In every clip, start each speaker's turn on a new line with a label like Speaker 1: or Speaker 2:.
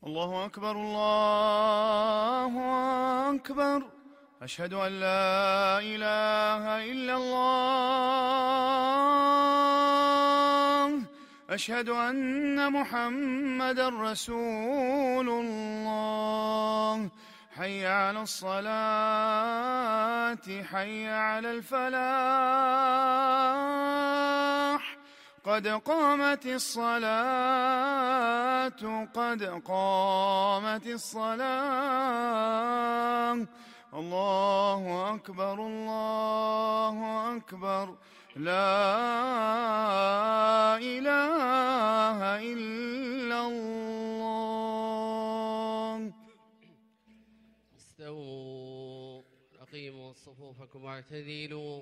Speaker 1: الله أكبر الله أكبر. أشهد أن لا إله إلا الله. أشهد أن محمدًا رسول الله. حي على الصلاة حي على الفلاح. قد قامت الصلاة قد قامت الصلاة. الله أكبر الله أكبر. لا إله إلا الله.
Speaker 2: استووا أقيموا صفوفكم واعتدلوا.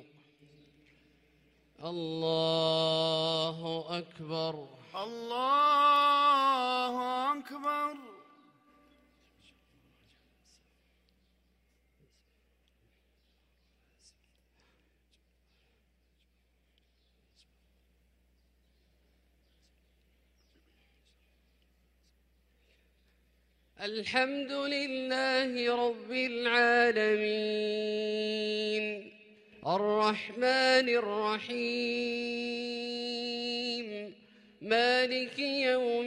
Speaker 2: الله أكبر
Speaker 1: الله أكبر.
Speaker 2: الحمد لله رب العالمين الرحمن الرحيم مالك يوم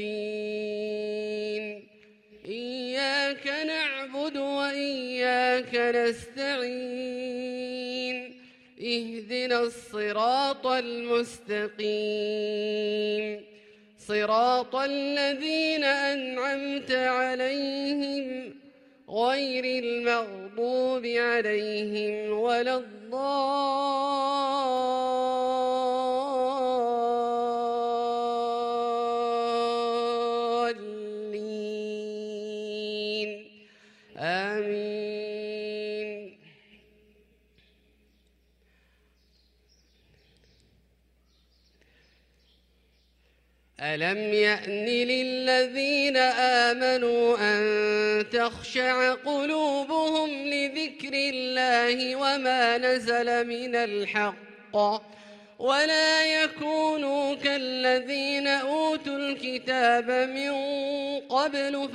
Speaker 2: الدين. إياك نعبد وإياك نستعين. اهدنا الصراط المستقيم صراط الذين أنعمت عليهم غير المغضوب عليهم ولا الضالين. آمين. ألم يأن للذين آمنوا أن تخشع قلوبهم لذكر الله وما نزل من الحق ولا يكونوا كالذين أوتوا الكتاب من قبل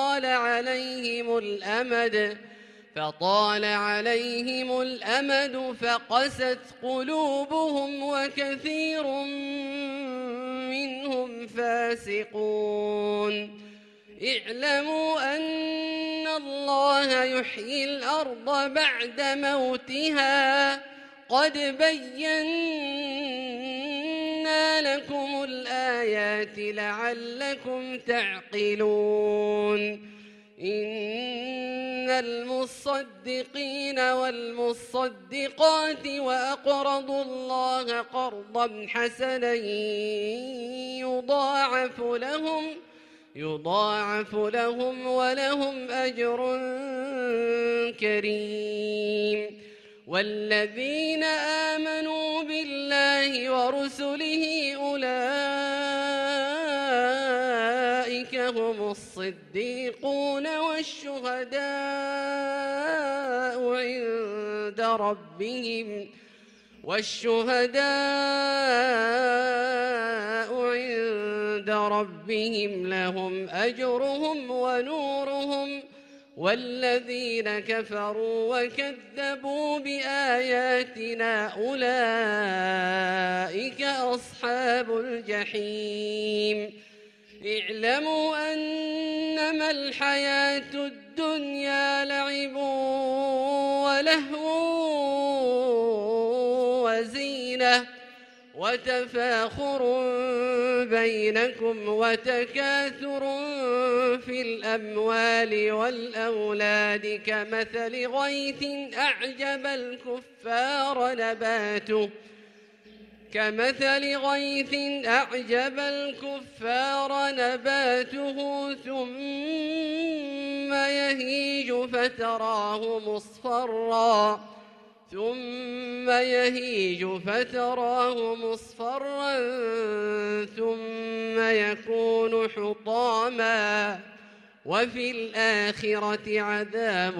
Speaker 2: فطال عليهم الأمد فقست قلوبهم وكثير منهم فاسقون. اعلموا أن الله يحيي الأرض بعد موتها قد بينا لكم الآيات لعلكم تعقلون. إن المصدقين والمصدقات وأقرضوا الله قرضا حسنا يضاعف لهم ولهم أجر كريم. والذين آمنوا بالله ورسله أولئك هم الصديقون والشهداء عند ربهم لهم أجرهم ونورهم. والذين كفروا وكذبوا بآياتنا أولئك أصحاب الجحيم. اعلموا أنما الحياة الدنيا لعب ولهو وزينة وتفاخر بينكم وتكاثر في الأموال والأولاد كمثل غيث أعجب الكفار نباته ثم يهيج فتراه مصفرا ثم يكون حطاما. وفي الآخرة عذاب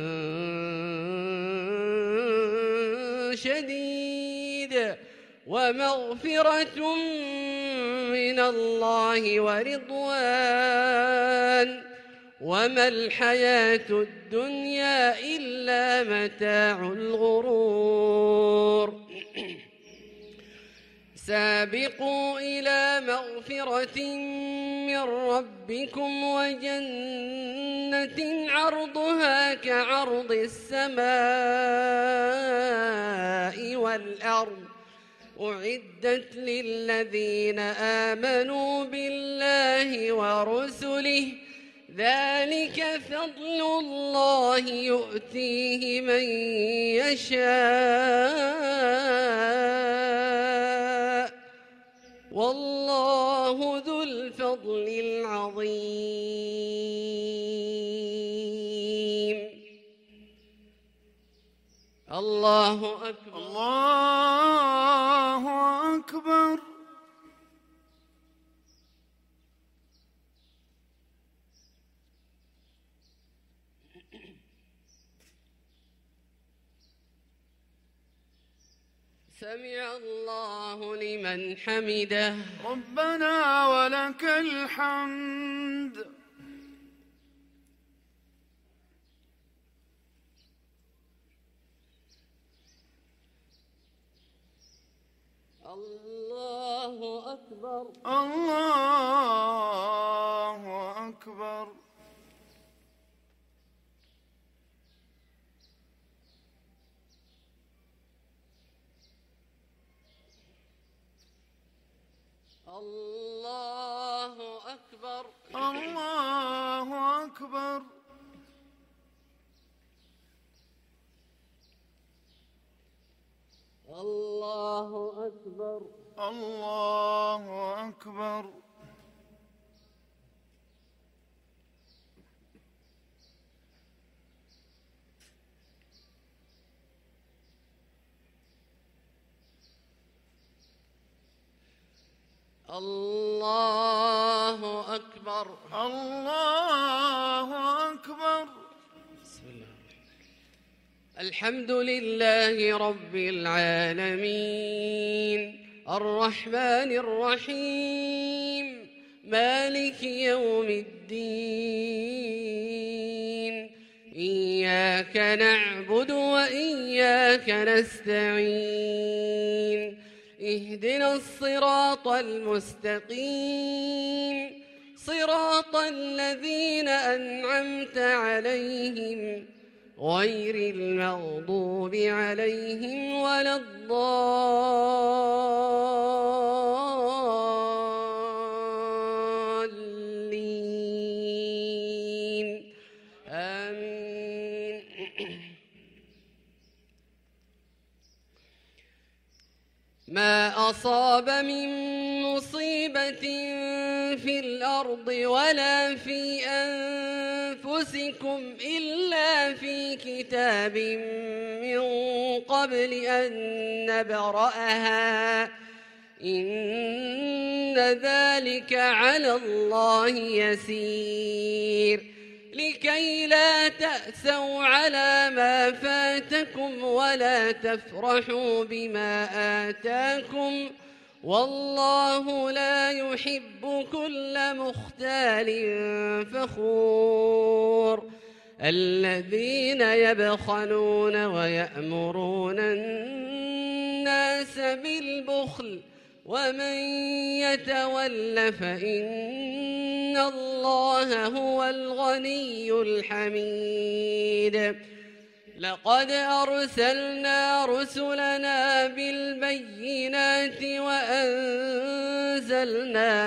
Speaker 2: شديد ومغفرة من الله ورضوان وما الحياة الدنيا إلا متاع الغرور. سابقوا إلى مغفرة من ربكم وجنة عرضها كعرض السماء والأرض أعدت للذين آمنوا بالله ورسله ذلك فضل الله يؤتيه من يشاء والله ذو الفضل العظيم. الله أكبر.
Speaker 1: الله أكبر.
Speaker 2: سمع الله لمن حمده.
Speaker 1: ربنا ولك الحمد.
Speaker 2: الله أكبر.
Speaker 1: الله أكبر.
Speaker 2: الله أكبر.
Speaker 1: الله أكبر.
Speaker 2: الله أكبر.
Speaker 1: الله أكبر.
Speaker 2: الله أكبر.
Speaker 1: الله أكبر.
Speaker 2: بسم الله. الحمد لله رب العالمين الرحمن الرحيم مالك يوم الدين إياك نعبد وإياك نستعين اهدنا الصراط المستقيم صراط الذين أنعمت عليهم غير المغضوب عليهم ولا الضالين آمين. ما أصاب من مصيبة في الأرض ولا في أنفسكم إلا في كتاب من قبل أن نبرأها إن ذلك على الله يسير لكي لا تأسوا على ما فاتكم ولا تفرحوا بما آتاكم والله لا يحب كل مختال فخور الذين يبخلون ويأمرون الناس بالبخل ومن يتول فإن الله هو الغني الحميد. لقد أرسلنا رسلنا بالبينات وأنزلنا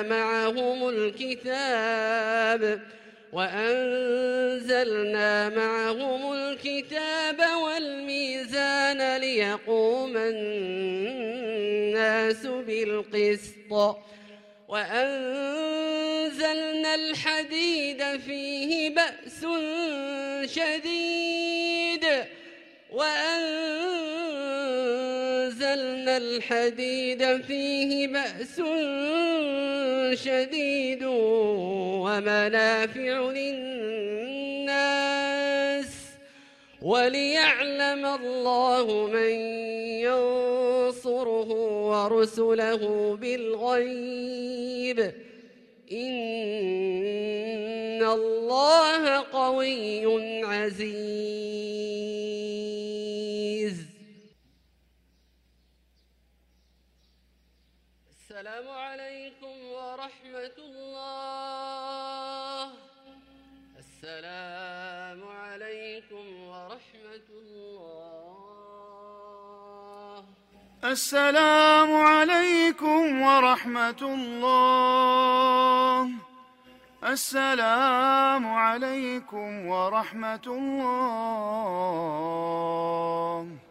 Speaker 2: معهم الكتاب والميزان ليقوم الناس بالقسط وأنزلنا الحديد فيه بأس شديد ومنافع للناس وليعلم الله من ينصره ورسله بالغيب إن إن الله قوي عزيز. السلام عليكم ورحمة الله. السلام عليكم ورحمة الله.
Speaker 1: السلام عليكم ورحمة الله. السلام عليكم ورحمة الله.